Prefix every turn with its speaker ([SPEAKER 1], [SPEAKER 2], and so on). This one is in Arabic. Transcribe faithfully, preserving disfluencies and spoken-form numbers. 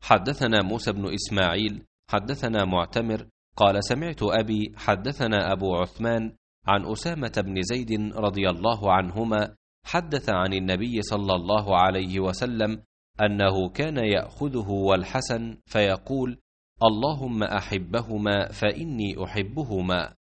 [SPEAKER 1] حدثنا موسى بن إسماعيل حدثنا معتمر قال سمعت أبي حدثنا أبو عثمان عن أسامة بن زيد رضي الله عنهما حدث عن النبي صلى الله عليه وسلم أنه كان يأخذه والحسن فيقول: اللهم أحبهما فإني أحبهما.